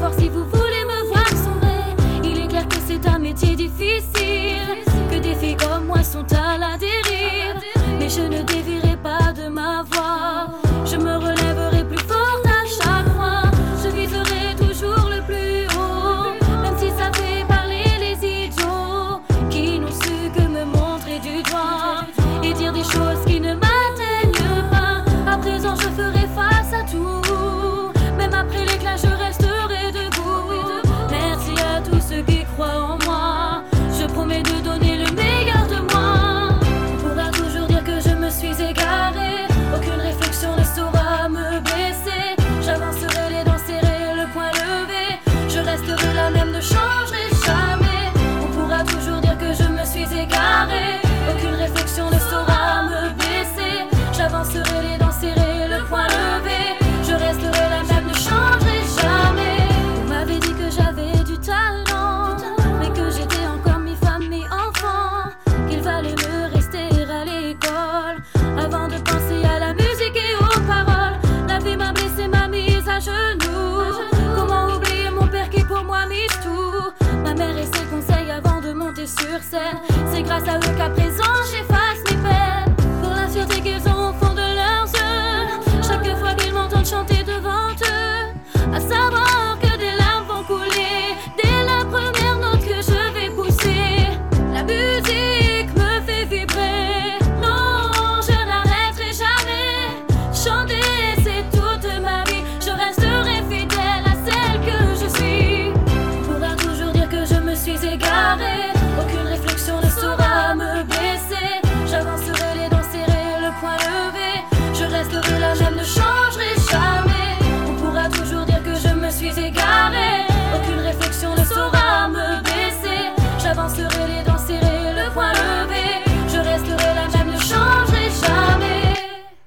fort si vous voulez me voir sombrer. Il est clair que c'est un métier difficile, que des filles comme moi sont à la dérive. Mais je ne dévierai pas de ma voix, je me relèverai plus forte à chaque fois. Je viserai toujours le plus haut, même si ça fait parler les idiots qui n'ont su que me montrer du doigt et dire des choses qui ne m'atteignent pas. À présent je ferai face à tout, même après l'éclat je resterai debout. Merci à tous ceux qui croient en moi, je promets de donner le meilleur de moi. On pourra toujours dire que je me suis égarée, aucune réflexion ne saura me blesser. J'avancerai les dents serrées, le poing levé, je resterai la même, ne changerai jamais. On pourra toujours dire que je me suis égarée, aucune réflexion ne saura me blesser. J'avancerai les dents serrées, le poing levé, je resterai la même, ne changerai jamais. Vous m'avez dit que j'avais du talent, mais que j'étais encore mi-femme, mi-enfant, qu'il fallait me rester à l'école avant de penser à la musique et aux paroles. La vie m'a blessé, m'a mise à genoux. Comment oublier mon père qui pour moi mise tout? Ma mère et ses conseils avant de monter sur scène, c'est grâce à eux qu'à présent j'efface mes peines. Pour la fierté qu'ils ont au fond de leurs yeux, chaque fois qu'ils m'entendent chanter devant eux, à savoir que des larmes vont couler dès la première note que je vais pousser. La musique me fait vibrer, non je n'arrêterai jamais. Chanter c'est toute ma vie, je resterai fidèle à celle que je suis. On pourra toujours dire que je me suis égarée, aucune réflexion ne saura me blesser. J'avancerai les dents serrées, le poing levé, je resterai la même, ne changerai jamais. On pourra toujours dire que je me suis égarée, aucune réflexion ne saura me blesser. J'avancerai les dents serrées, le poing levé, je resterai la même, ne changerai jamais.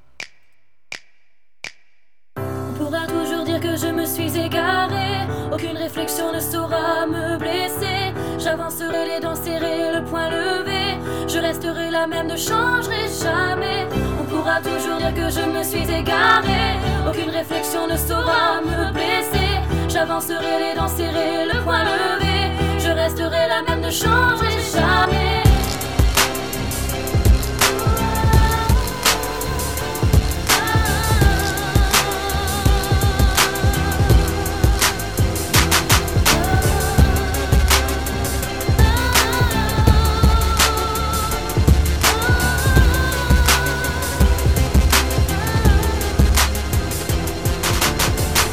On pourra toujours dire que je me suis égarée, aucune réflexion ne saura me blesser. J'avancerai les dents serrées, le poing levé, je resterai la même, ne changerai jamais. On pourra toujours dire que je me suis égarée, aucune réflexion ne saura me blesser. J'avancerai les dents serrées, le poing levé, je resterai la même, ne changerai